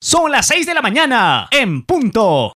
Son las 6 de la mañana, en punto.